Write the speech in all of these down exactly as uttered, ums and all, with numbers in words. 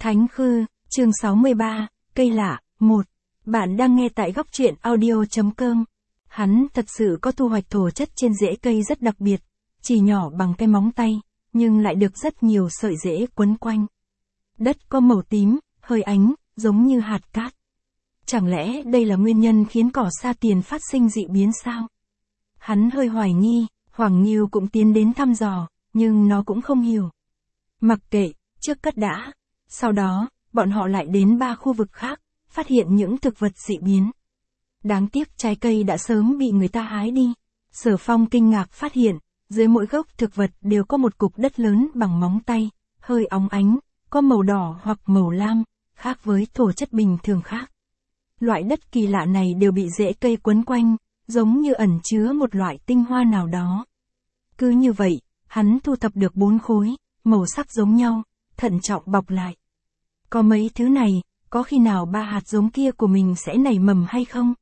Thánh Khư, chương sáu mươi ba, cây lạ, một. Bạn đang nghe tại góc truyện audio chấm com. Hắn thật sự có thu hoạch thổ chất trên rễ cây rất đặc biệt, chỉ nhỏ bằng cái móng tay, nhưng lại được rất nhiều sợi rễ quấn quanh. Đất có màu tím, hơi ánh, giống như hạt cát. Chẳng lẽ đây là nguyên nhân khiến cỏ sa tiền phát sinh dị biến sao? Hắn hơi hoài nghi, Hoàng Nghiêu cũng tiến đến thăm dò, nhưng nó cũng không hiểu. Mặc kệ, trước cất đã. Sau đó, bọn họ lại đến ba khu vực khác, phát hiện những thực vật dị biến. Đáng tiếc trái cây đã sớm bị người ta hái đi. Sở Phong kinh ngạc phát hiện, dưới mỗi gốc thực vật đều có một cục đất lớn bằng móng tay, hơi óng ánh, có màu đỏ hoặc màu lam, khác với thổ chất bình thường khác. Loại đất kỳ lạ này đều bị rễ cây quấn quanh, giống như ẩn chứa một loại tinh hoa nào đó. Cứ như vậy, hắn thu thập được bốn khối, màu sắc giống nhau, thận trọng bọc lại. Có mấy thứ này, có khi nào ba hạt giống kia của mình sẽ nảy mầm hay không?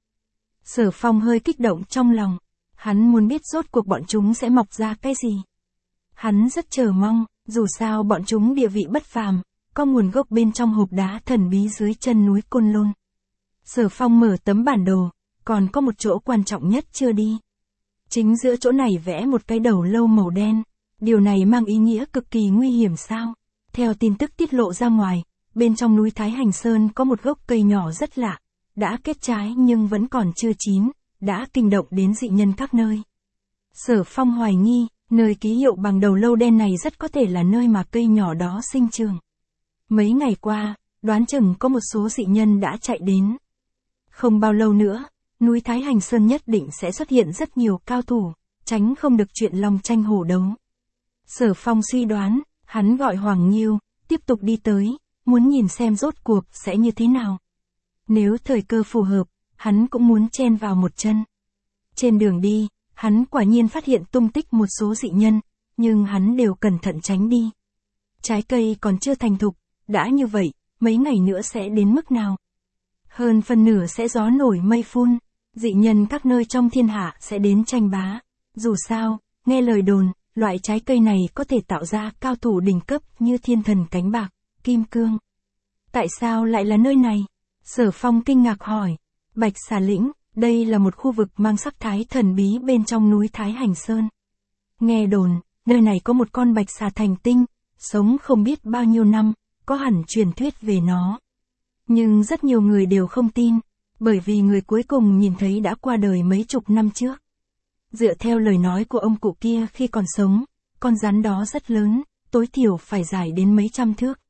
Sở Phong hơi kích động trong lòng, hắn muốn biết rốt cuộc bọn chúng sẽ mọc ra cái gì. Hắn rất chờ mong, dù sao bọn chúng địa vị bất phàm, có nguồn gốc bên trong hộp đá thần bí dưới chân núi Côn Lôn. Sở Phong mở tấm bản đồ, còn có một chỗ quan trọng nhất chưa đi. Chính giữa chỗ này vẽ một cái đầu lâu màu đen, điều này mang ý nghĩa cực kỳ nguy hiểm sao? Theo tin tức tiết lộ ra ngoài, bên trong núi Thái Hành Sơn có một gốc cây nhỏ rất lạ, đã kết trái nhưng vẫn còn chưa chín, đã kinh động đến dị nhân các nơi. Sở Phong hoài nghi, nơi ký hiệu bằng đầu lâu đen này rất có thể là nơi mà cây nhỏ đó sinh trưởng. Mấy ngày qua, đoán chừng có một số dị nhân đã chạy đến. Không bao lâu nữa, núi Thái Hành Sơn nhất định sẽ xuất hiện rất nhiều cao thủ, tránh không được chuyện long tranh hổ đấu. Sở Phong suy đoán, hắn gọi Hoàng Nghiêu, tiếp tục đi tới, muốn nhìn xem rốt cuộc sẽ như thế nào. Nếu thời cơ phù hợp, hắn cũng muốn chen vào một chân. Trên đường đi, hắn quả nhiên phát hiện tung tích một số dị nhân, nhưng hắn đều cẩn thận tránh đi. Trái cây còn chưa thành thục, đã như vậy, mấy ngày nữa sẽ đến mức nào? Hơn phần nửa sẽ gió nổi mây phun, dị nhân các nơi trong thiên hạ sẽ đến tranh bá. Dù sao, nghe lời đồn, loại trái cây này có thể tạo ra cao thủ đỉnh cấp như thiên thần cánh bạc, kim cương. Tại sao lại là nơi này? Sở Phong kinh ngạc hỏi. Bạch Xà Lĩnh, đây là một khu vực mang sắc thái thần bí bên trong núi Thái Hành Sơn. Nghe đồn, nơi này có một con bạch xà thành tinh, sống không biết bao nhiêu năm, có hẳn truyền thuyết về nó. Nhưng rất nhiều người đều không tin, bởi vì người cuối cùng nhìn thấy đã qua đời mấy chục năm trước. Dựa theo lời nói của ông cụ kia khi còn sống, con rắn đó rất lớn, tối thiểu phải dài đến mấy trăm thước.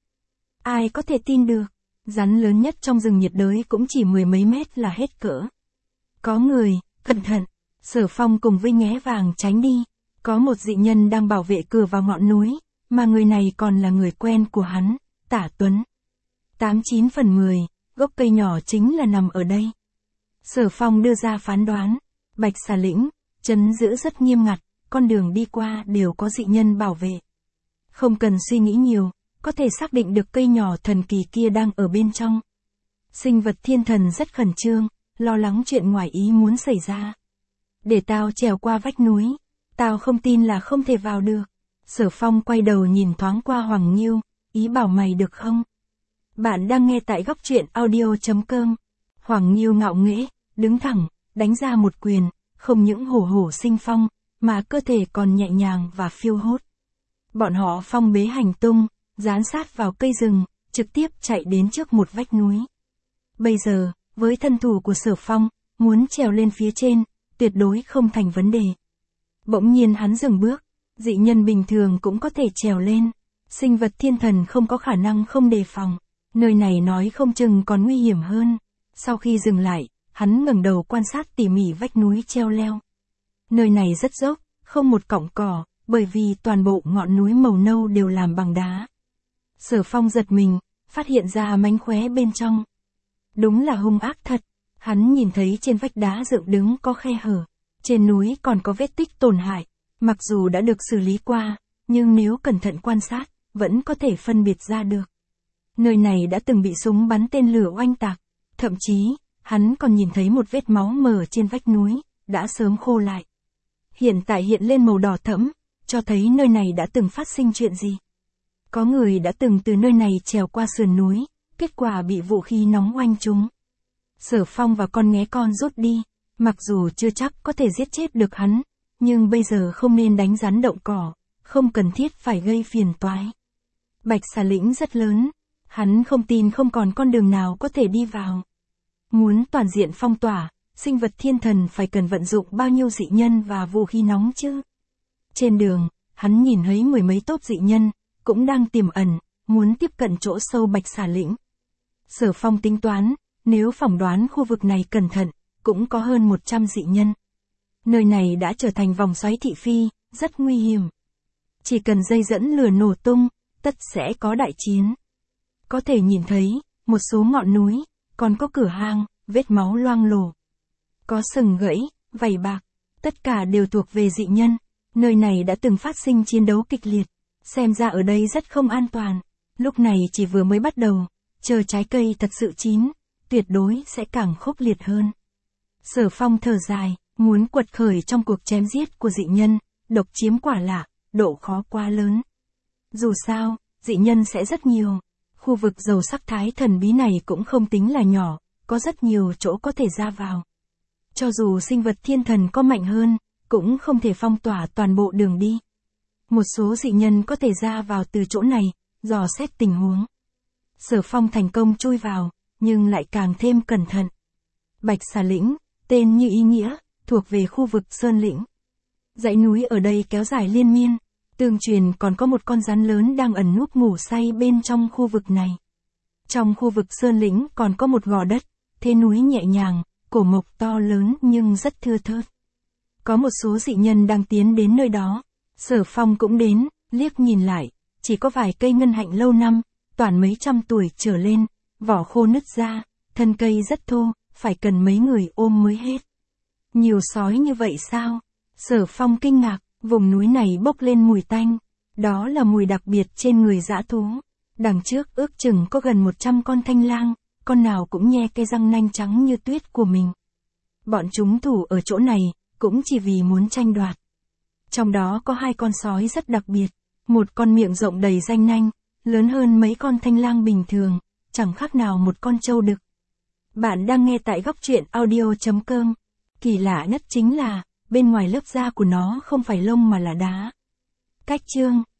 Ai có thể tin được, rắn lớn nhất trong rừng nhiệt đới cũng chỉ mười mấy mét là hết cỡ. Có người, cẩn thận, Sở Phong cùng với nghé vàng tránh đi, có một dị nhân đang bảo vệ cửa vào ngọn núi, mà người này còn là người quen của hắn, Tả Tuấn. Tám chín phần mười, gốc cây nhỏ chính là nằm ở đây. Sở Phong đưa ra phán đoán, Bạch Xà Lĩnh, trấn giữ rất nghiêm ngặt, con đường đi qua đều có dị nhân bảo vệ. Không cần suy nghĩ nhiều, có thể xác định được cây nhỏ thần kỳ kia đang ở bên trong. Sinh vật thiên thần rất khẩn trương, lo lắng chuyện ngoài ý muốn xảy ra. Để tao trèo qua vách núi, tao không tin là không thể vào được. Sở Phong quay đầu nhìn thoáng qua Hoàng Nghiêu, ý bảo mày được không? Bạn đang nghe tại góc truyện audio chấm com. Hoàng Nghiêu ngạo nghễ, đứng thẳng, đánh ra một quyền, không những hổ hổ sinh phong, mà cơ thể còn nhẹ nhàng và phiêu hốt. Bọn họ phong bế hành tung, dán sát vào cây rừng, trực tiếp chạy đến trước một vách núi. Bây giờ, với thân thủ của Sở Phong, muốn trèo lên phía trên, tuyệt đối không thành vấn đề. Bỗng nhiên hắn dừng bước, dị nhân bình thường cũng có thể trèo lên, sinh vật thiên thần không có khả năng không đề phòng, nơi này nói không chừng còn nguy hiểm hơn. Sau khi dừng lại, hắn ngẩng đầu quan sát tỉ mỉ vách núi treo leo. Nơi này rất dốc, không một cọng cỏ, bởi vì toàn bộ ngọn núi màu nâu đều làm bằng đá. Sở Phong giật mình, phát hiện ra mánh khóe bên trong. Đúng là hung ác thật, hắn nhìn thấy trên vách đá dựng đứng có khe hở, trên núi còn có vết tích tổn hại, mặc dù đã được xử lý qua, nhưng nếu cẩn thận quan sát, vẫn có thể phân biệt ra được. Nơi này đã từng bị súng bắn tên lửa oanh tạc, thậm chí, hắn còn nhìn thấy một vết máu mờ trên vách núi, đã sớm khô lại. Hiện tại hiện lên màu đỏ thẫm, cho thấy nơi này đã từng phát sinh chuyện gì. Có người đã từng từ nơi này trèo qua sườn núi, kết quả bị vũ khí nóng oanh trúng. Sở Phong và con nghé con rút đi, mặc dù chưa chắc có thể giết chết được hắn, nhưng bây giờ không nên đánh rắn động cỏ, không cần thiết phải gây phiền toái. Bạch Xà Lĩnh rất lớn, hắn không tin không còn con đường nào có thể đi vào. Muốn toàn diện phong tỏa, sinh vật thiên thần phải cần vận dụng bao nhiêu dị nhân và vũ khí nóng chứ? Trên đường, hắn nhìn thấy mười mấy tốp dị nhân, cũng đang tiềm ẩn, muốn tiếp cận chỗ sâu Bạch Xà Lĩnh. Sở Phong tính toán, nếu phỏng đoán khu vực này cẩn thận, cũng có hơn một trăm dị nhân. Nơi này đã trở thành vòng xoáy thị phi, rất nguy hiểm. Chỉ cần dây dẫn lửa nổ tung, tất sẽ có đại chiến. Có thể nhìn thấy, một số ngọn núi, còn có cửa hang, vết máu loang lổ. Có sừng gãy, vảy bạc, tất cả đều thuộc về dị nhân. Nơi này đã từng phát sinh chiến đấu kịch liệt. Xem ra ở đây rất không an toàn. Lúc này chỉ vừa mới bắt đầu, chờ trái cây thật sự chín, tuyệt đối sẽ càng khốc liệt hơn. Sở Phong thở dài, muốn quật khởi trong cuộc chém giết của dị nhân, độc chiếm quả lạ, độ khó quá lớn. Dù sao, dị nhân sẽ rất nhiều. Khu vực giàu sắc thái thần bí này cũng không tính là nhỏ, có rất nhiều chỗ có thể ra vào. Cho dù sinh vật thiên thần có mạnh hơn, cũng không thể phong tỏa toàn bộ đường đi. Một số dị nhân có thể ra vào từ chỗ này, dò xét tình huống. Sở Phong thành công chui vào, nhưng lại càng thêm cẩn thận. Bạch Xà Lĩnh, tên như ý nghĩa, thuộc về khu vực Sơn Lĩnh. Dãy núi ở đây kéo dài liên miên, tương truyền còn có một con rắn lớn đang ẩn núp ngủ say bên trong khu vực này. Trong khu vực Sơn Lĩnh còn có một gò đất, thế núi nhẹ nhàng, cổ mộc to lớn nhưng rất thưa thớt. Có một số dị nhân đang tiến đến nơi đó. Sở Phong cũng đến, liếc nhìn lại, chỉ có vài cây ngân hạnh lâu năm, toàn mấy trăm tuổi trở lên, vỏ khô nứt ra, thân cây rất thô, phải cần mấy người ôm mới hết. Nhiều sói như vậy sao? Sở Phong kinh ngạc, vùng núi này bốc lên mùi tanh, đó là mùi đặc biệt trên người dã thú. Đằng trước ước chừng có gần một trăm con thanh lang, con nào cũng nhe cái răng nanh trắng như tuyết của mình. Bọn chúng thủ ở chỗ này, cũng chỉ vì muốn tranh đoạt. Trong đó có hai con sói rất đặc biệt, một con miệng rộng đầy ranh nanh, lớn hơn mấy con thanh lang bình thường, chẳng khác nào một con trâu đực. Bạn đang nghe tại góc truyện audio chấm com. Kỳ lạ nhất chính là, bên ngoài lớp da của nó không phải lông mà là đá. Cách chương